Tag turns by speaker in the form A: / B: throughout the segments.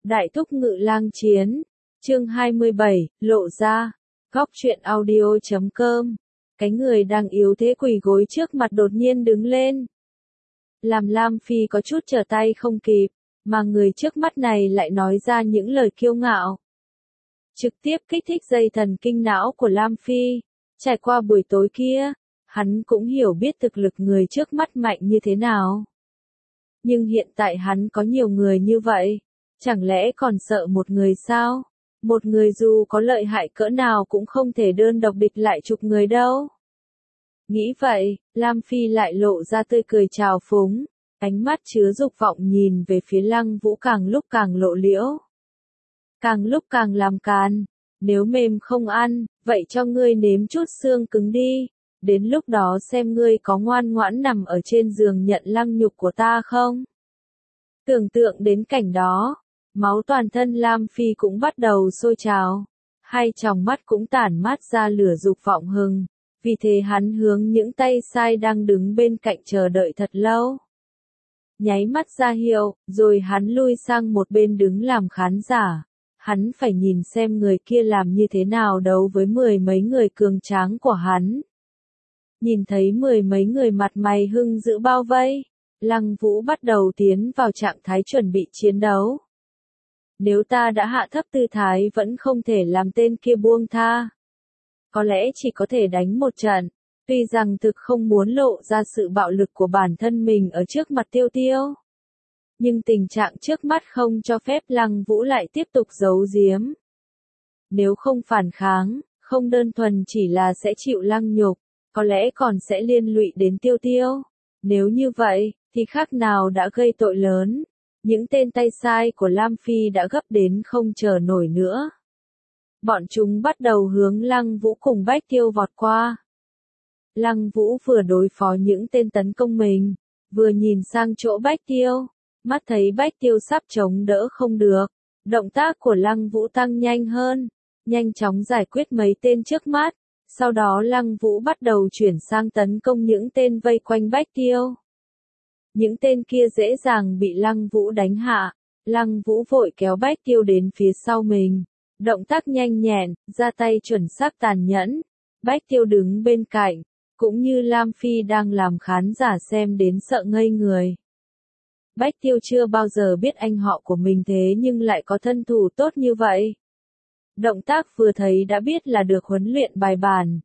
A: Đại thúc ngự lang chiến, chương 27, lộ ra, góc truyện audio.com, cái người đang yếu thế quỳ gối trước mặt đột nhiên đứng lên. Làm Lam Phi có chút trở tay không kịp, mà người trước mắt này lại nói ra những lời kiêu ngạo. Trực tiếp kích thích dây thần kinh não của Lam Phi, trải qua buổi tối kia, hắn cũng hiểu biết thực lực người trước mắt mạnh như thế nào. Nhưng hiện tại hắn có nhiều người như vậy, chẳng lẽ còn sợ một người sao? Một người dù có lợi hại cỡ nào cũng không thể đơn độc địch lại chục người đâu. Nghĩ vậy, Lam Phi lại lộ ra tươi cười trào phúng, ánh mắt chứa dục vọng nhìn về phía Lăng Vũ càng lúc càng lộ liễu. Càng lúc càng làm càn, nếu mềm không ăn, vậy cho ngươi nếm chút xương cứng đi, đến lúc đó xem ngươi có ngoan ngoãn nằm ở trên giường nhận lăng nhục của ta không? Tưởng tượng đến cảnh đó, máu toàn thân Lam Phi cũng bắt đầu sôi trào, hai tròng mắt cũng tản mát ra lửa dục vọng hừng, vì thế hắn hướng những tay sai đang đứng bên cạnh chờ đợi thật lâu. Nháy mắt ra hiệu, rồi hắn lui sang một bên đứng làm khán giả. Hắn phải nhìn xem người kia làm như thế nào đấu với mười mấy người cường tráng của hắn. Nhìn thấy mười mấy người mặt mày hưng dữ bao vây, Lăng Vũ bắt đầu tiến vào trạng thái chuẩn bị chiến đấu. Nếu ta đã hạ thấp tư thái vẫn không thể làm tên kia buông tha. Có lẽ chỉ có thể đánh một trận, tuy rằng thực không muốn lộ ra sự bạo lực của bản thân mình ở trước mặt Tiêu Tiêu. Nhưng tình trạng trước mắt không cho phép Lăng Vũ lại tiếp tục giấu giếm. Nếu không phản kháng, không đơn thuần chỉ là sẽ chịu lăng nhục, có lẽ còn sẽ liên lụy đến Tiêu Tiêu. Nếu như vậy, thì khác nào đã gây tội lớn. Những tên tay sai của Lam Phi đã gấp đến không chờ nổi nữa. Bọn chúng bắt đầu hướng Lăng Vũ cùng Bách Tiêu vọt qua. Lăng Vũ vừa đối phó những tên tấn công mình, vừa nhìn sang chỗ Bách Tiêu. Mắt thấy Bách Tiêu sắp chống đỡ không được, động tác của Lăng Vũ tăng nhanh hơn, nhanh chóng giải quyết mấy tên trước mắt, sau đó Lăng Vũ bắt đầu chuyển sang tấn công những tên vây quanh Bách Tiêu. Những tên kia dễ dàng bị Lăng Vũ đánh hạ, Lăng Vũ vội kéo Bách Tiêu đến phía sau mình, động tác nhanh nhẹn, ra tay chuẩn xác tàn nhẫn, Bách Tiêu đứng bên cạnh, cũng như Lam Phi đang làm khán giả xem đến sợ ngây người. Bách Tiêu chưa bao giờ biết anh họ của mình thế nhưng lại có thân thủ tốt như vậy. Động tác vừa thấy đã biết là được huấn luyện bài bản.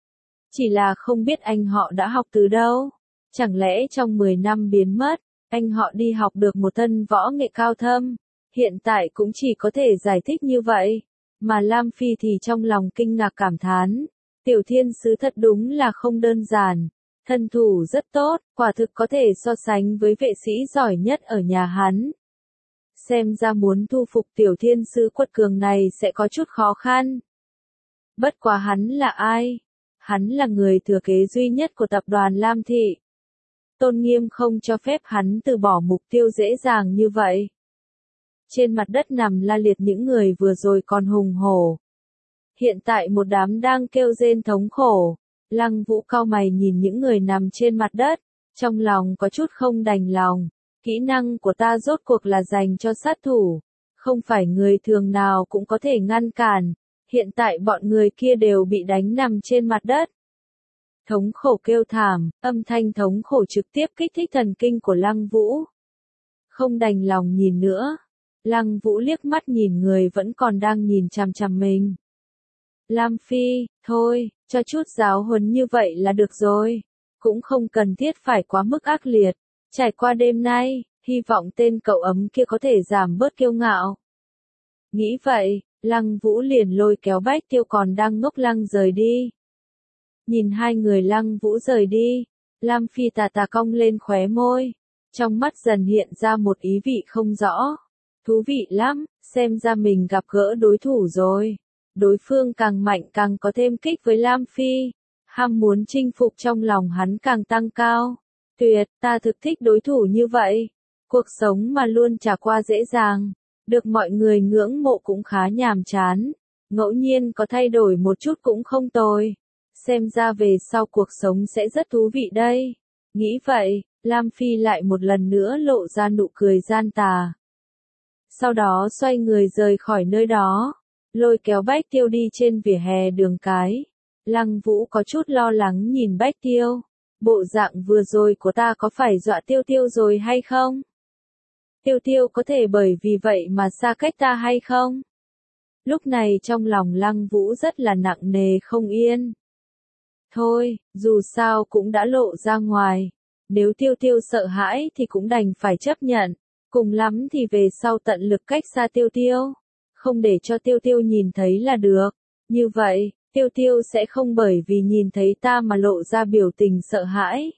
A: Chỉ là không biết anh họ đã học từ đâu. Chẳng lẽ trong 10 năm biến mất, anh họ đi học được một thân võ nghệ cao thâm. Hiện tại cũng chỉ có thể giải thích như vậy. Mà Lam Phi thì trong lòng kinh ngạc cảm thán. Tiểu thiên sứ thật đúng là không đơn giản. Thân thủ rất tốt, quả thực có thể so sánh với vệ sĩ giỏi nhất ở nhà hắn. Xem ra muốn thu phục tiểu thiên sứ quật cường này sẽ có chút khó khăn. Bất quá hắn là ai? Hắn là người thừa kế duy nhất của tập đoàn Lam Thị. Tôn nghiêm không cho phép hắn từ bỏ mục tiêu dễ dàng như vậy. Trên mặt đất nằm la liệt những người vừa rồi còn hùng hổ. Hiện tại một đám đang kêu rên thống khổ. Lăng Vũ cau mày nhìn những người nằm trên mặt đất, trong lòng có chút không đành lòng. Kỹ năng của ta rốt cuộc là dành cho sát thủ, không phải người thường nào cũng có thể ngăn cản. Hiện tại bọn người kia đều bị đánh nằm trên mặt đất. Thống khổ kêu thảm, âm thanh thống khổ trực tiếp kích thích thần kinh của Lăng Vũ. Không đành lòng nhìn nữa. Lăng Vũ liếc mắt nhìn người vẫn còn đang nhìn chằm chằm mình. Lam Phi, thôi, cho chút giáo huấn như vậy là được rồi. Cũng không cần thiết phải quá mức ác liệt. Trải qua đêm nay, hy vọng tên cậu ấm kia có thể giảm bớt kiêu ngạo. Nghĩ vậy, Lăng Vũ liền lôi kéo Bách Tiêu còn đang ngốc lăng rời đi. Nhìn hai người Lăng Vũ rời đi, Lam Phi tà tà cong lên khóe môi. Trong mắt dần hiện ra một ý vị không rõ. Thú vị lắm, xem ra mình gặp gỡ đối thủ rồi. Đối phương càng mạnh càng có thêm kích với Lam Phi. Ham muốn chinh phục trong lòng hắn càng tăng cao. Tuyệt, ta thực thích đối thủ như vậy. Cuộc sống mà luôn trải qua dễ dàng. Được mọi người ngưỡng mộ cũng khá nhàm chán. Ngẫu nhiên có thay đổi một chút cũng không tồi. Xem ra về sau cuộc sống sẽ rất thú vị đây. Nghĩ vậy, Lam Phi lại một lần nữa lộ ra nụ cười gian tà. sau đó xoay người rời khỏi nơi đó, lôi kéo Bách Tiêu đi trên vỉa hè đường cái. Lăng Vũ có chút lo lắng nhìn Bách Tiêu, bộ dạng vừa rồi của ta có phải dọa Tiêu Tiêu rồi hay không? Tiêu Tiêu có thể bởi vì vậy mà xa cách ta hay không? Lúc này trong lòng Lăng Vũ rất là nặng nề không yên. Thôi, dù sao cũng đã lộ ra ngoài. Nếu Tiêu Tiêu sợ hãi thì cũng đành phải chấp nhận. Cùng lắm thì về sau tận lực cách xa Tiêu Tiêu. Không để cho Tiêu Tiêu nhìn thấy là được. Như vậy, Tiêu Tiêu sẽ không bởi vì nhìn thấy ta mà lộ ra biểu tình sợ hãi.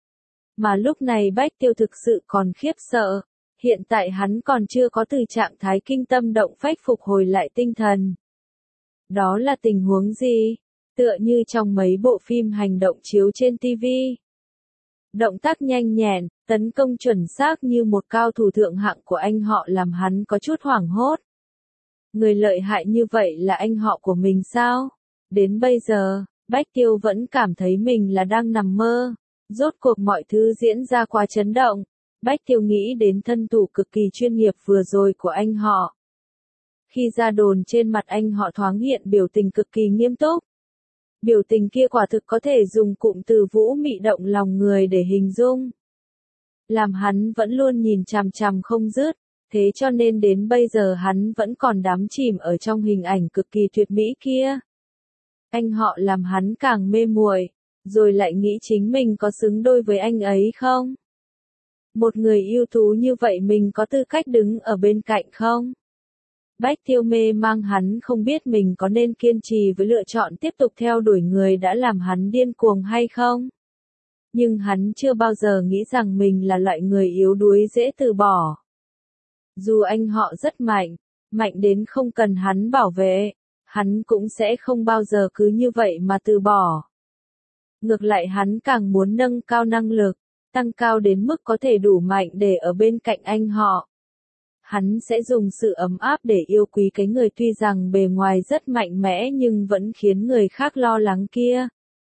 A: Mà lúc này Bách Tiêu thực sự còn khiếp sợ. Hiện tại hắn còn chưa có từ trạng thái kinh tâm động phách phục hồi lại tinh thần. Đó là tình huống gì? Tựa như trong mấy bộ phim hành động chiếu trên TV. Động tác nhanh nhẹn, tấn công chuẩn xác như một cao thủ thượng hạng của anh họ làm hắn có chút hoảng hốt. Người lợi hại như vậy là anh họ của mình sao? Đến bây giờ, Bách Tiêu vẫn cảm thấy mình là đang nằm mơ. Rốt cuộc mọi thứ diễn ra quá chấn động. Bách Tiêu nghĩ đến thân thủ cực kỳ chuyên nghiệp vừa rồi của anh họ. Khi ra đồn trên mặt anh họ thoáng hiện biểu tình cực kỳ nghiêm túc. Biểu tình kia quả thực có thể dùng cụm từ vũ mị động lòng người để hình dung. Làm hắn vẫn luôn nhìn chằm chằm không dứt, thế cho nên đến bây giờ hắn vẫn còn đắm chìm ở trong hình ảnh cực kỳ tuyệt mỹ kia. Anh họ làm hắn càng mê muội, rồi lại nghĩ chính mình có xứng đôi với anh ấy không? Một người ưu tú như vậy mình có tư cách đứng ở bên cạnh không? Bách Tiêu mê mang hắn không biết mình có nên kiên trì với lựa chọn tiếp tục theo đuổi người đã làm hắn điên cuồng hay không. Nhưng hắn chưa bao giờ nghĩ rằng mình là loại người yếu đuối dễ từ bỏ. Dù anh họ rất mạnh, mạnh đến không cần hắn bảo vệ, hắn cũng sẽ không bao giờ cứ như vậy mà từ bỏ. Ngược lại hắn càng muốn nâng cao năng lực, tăng cao đến mức có thể đủ mạnh để ở bên cạnh anh họ. Hắn sẽ dùng sự ấm áp để yêu quý cái người tuy rằng bề ngoài rất mạnh mẽ nhưng vẫn khiến người khác lo lắng kia.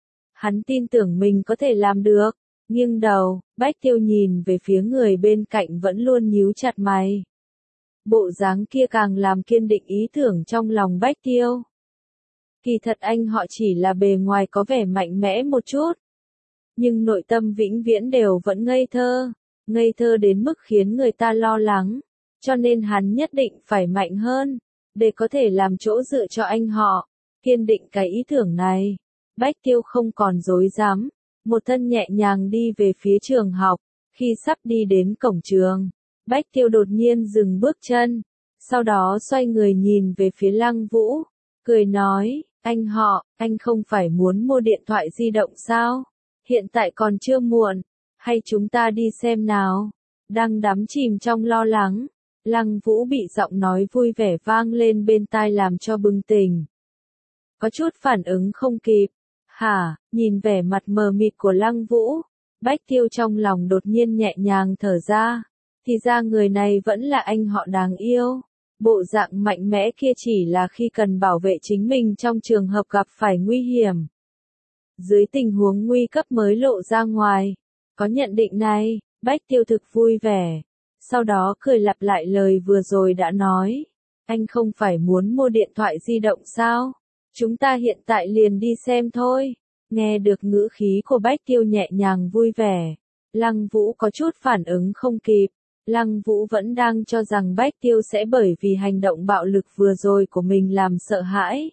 A: Hắn tin tưởng mình có thể làm được. Nghiêng đầu, Bách Tiêu nhìn về phía người bên cạnh vẫn luôn nhíu chặt mày. Bộ dáng kia càng làm kiên định ý tưởng trong lòng Bách Tiêu. Kỳ thật anh họ chỉ là bề ngoài có vẻ mạnh mẽ một chút. Nhưng nội tâm vĩnh viễn đều vẫn ngây thơ đến mức khiến người ta lo lắng. Cho nên hắn nhất định phải mạnh hơn, để có thể làm chỗ dựa cho anh họ, kiên định cái ý tưởng này. Bách Tiêu không còn dối dám, một thân nhẹ nhàng đi về phía trường học, khi sắp đi đến cổng trường. Bách Tiêu đột nhiên dừng bước chân, sau đó xoay người nhìn về phía Lăng Vũ, cười nói, anh họ, anh không phải muốn mua điện thoại di động sao? Hiện tại còn chưa muộn, hay chúng ta đi xem nào? Đang đắm chìm trong lo lắng. Lăng Vũ bị giọng nói vui vẻ vang lên bên tai làm cho bừng tỉnh. Có chút phản ứng không kịp. Hả, nhìn vẻ mặt mờ mịt của Lăng Vũ, Bách Tiêu trong lòng đột nhiên nhẹ nhàng thở ra. Thì ra người này vẫn là anh họ đáng yêu. Bộ dạng mạnh mẽ kia chỉ là khi cần bảo vệ chính mình trong trường hợp gặp phải nguy hiểm. Dưới tình huống nguy cấp mới lộ ra ngoài. Có nhận định này, Bách Tiêu thực vui vẻ. Sau đó cười lặp lại lời vừa rồi đã nói. Anh không phải muốn mua điện thoại di động sao? Chúng ta hiện tại liền đi xem thôi. Nghe được ngữ khí của Bách Tiêu nhẹ nhàng vui vẻ. Lăng Vũ có chút phản ứng không kịp. Lăng Vũ vẫn đang cho rằng Bách Tiêu sẽ bởi vì hành động bạo lực vừa rồi của mình làm sợ hãi.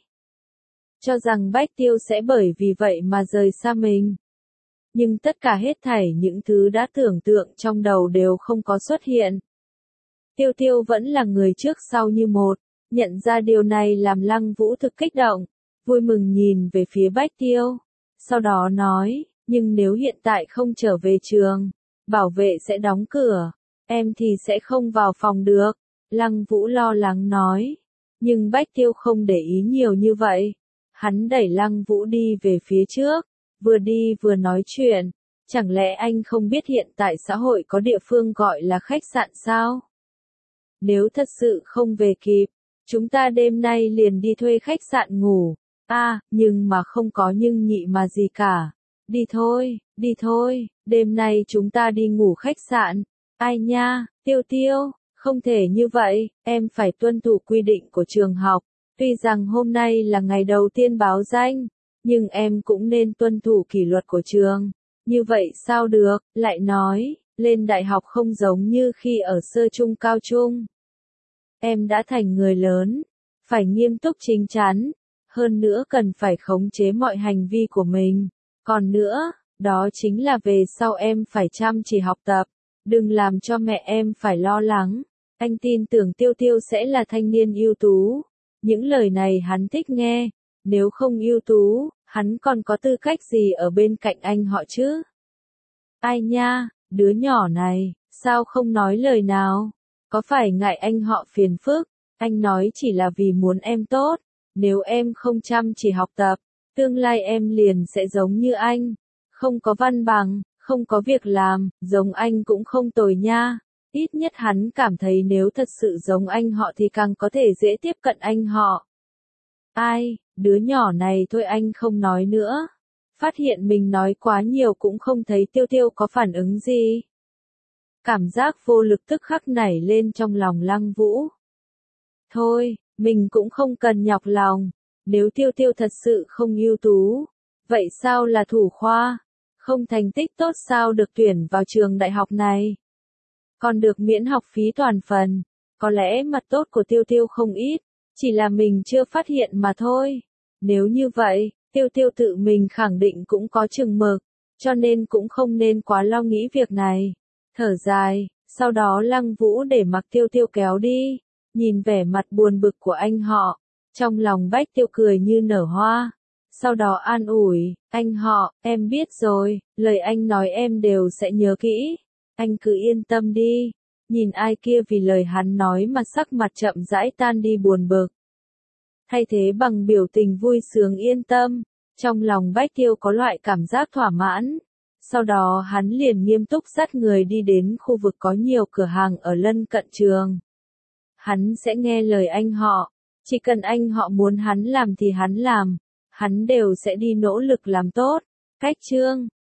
A: Cho rằng Bách Tiêu sẽ bởi vì vậy mà rời xa mình. Nhưng tất cả hết thảy những thứ đã tưởng tượng trong đầu đều không có xuất hiện. Tiêu Tiêu vẫn là người trước sau như một, nhận ra điều này làm Lăng Vũ thực kích động, vui mừng nhìn về phía Bách Tiêu. Sau đó nói, nhưng nếu hiện tại không trở về trường, bảo vệ sẽ đóng cửa, em thì sẽ không vào phòng được. Lăng Vũ lo lắng nói, nhưng Bách Tiêu không để ý nhiều như vậy. Hắn đẩy Lăng Vũ đi về phía trước. Vừa đi vừa nói chuyện, chẳng lẽ anh không biết hiện tại xã hội có địa phương gọi là khách sạn sao? Nếu thật sự không về kịp, chúng ta đêm nay liền đi thuê khách sạn ngủ. Nhưng mà không có nhưng nhị mà gì cả. Đi thôi, đêm nay chúng ta đi ngủ khách sạn. Ai nha, Tiêu Tiêu, Không thể như vậy, em phải tuân thủ quy định của trường học. Tuy rằng hôm nay là ngày đầu tiên báo danh, nhưng em cũng nên tuân thủ kỷ luật của trường. Như vậy sao được, lại nói, lên đại học không giống như khi ở sơ trung cao trung. Em đã thành người lớn, phải nghiêm túc chín chắn, hơn nữa cần phải khống chế mọi hành vi của mình. Còn nữa, đó chính là về sau em phải chăm chỉ học tập, đừng làm cho mẹ em phải lo lắng. Anh tin tưởng Tiêu Tiêu sẽ là thanh niên ưu tú. Những lời này hắn thích nghe, nếu không ưu tú, hắn còn có tư cách gì ở bên cạnh anh họ chứ? Ai nha, đứa nhỏ này, sao không nói lời nào? Có phải ngại anh họ phiền phức? Anh nói chỉ là vì muốn em tốt. Nếu em không chăm chỉ học tập, tương lai em liền sẽ giống như anh. Không có văn bằng, không có việc làm, giống anh cũng không tồi nha. Ít nhất hắn cảm thấy nếu thật sự giống anh họ thì càng có thể dễ tiếp cận anh họ. Ai, đứa nhỏ này thôi anh không nói nữa. Phát hiện mình nói quá nhiều cũng không thấy Tiêu Tiêu có phản ứng gì. Cảm giác vô lực tức khắc nảy lên trong lòng Lăng Vũ. Thôi, mình cũng không cần nhọc lòng. Nếu Tiêu Tiêu thật sự không ưu tú, vậy sao là thủ khoa? Không thành tích tốt sao được tuyển vào trường đại học này? Còn được miễn học phí toàn phần. Có lẽ mặt tốt của Tiêu Tiêu không ít, chỉ là mình chưa phát hiện mà thôi. Nếu như vậy, Tiêu Tiêu tự mình khẳng định cũng có chừng mực, cho nên cũng không nên quá lo nghĩ việc này. Thở dài, sau đó Lăng Vũ để mặc Tiêu Tiêu kéo đi, nhìn vẻ mặt buồn bực của anh họ, trong lòng Bách Tiêu cười như nở hoa. Sau đó an ủi, anh họ, em biết rồi, lời anh nói em đều sẽ nhớ kỹ, anh cứ yên tâm đi. Nhìn ai kia vì lời hắn nói mà sắc mặt chậm rãi tan đi buồn bực, thay thế bằng biểu tình vui sướng yên tâm, trong lòng Bách Tiêu có loại cảm giác thỏa mãn. Sau đó hắn liền nghiêm túc dắt người đi đến khu vực có nhiều cửa hàng ở lân cận trường. Hắn sẽ nghe lời anh họ, chỉ cần anh họ muốn hắn làm thì hắn làm, hắn đều sẽ đi nỗ lực làm tốt. Cách chương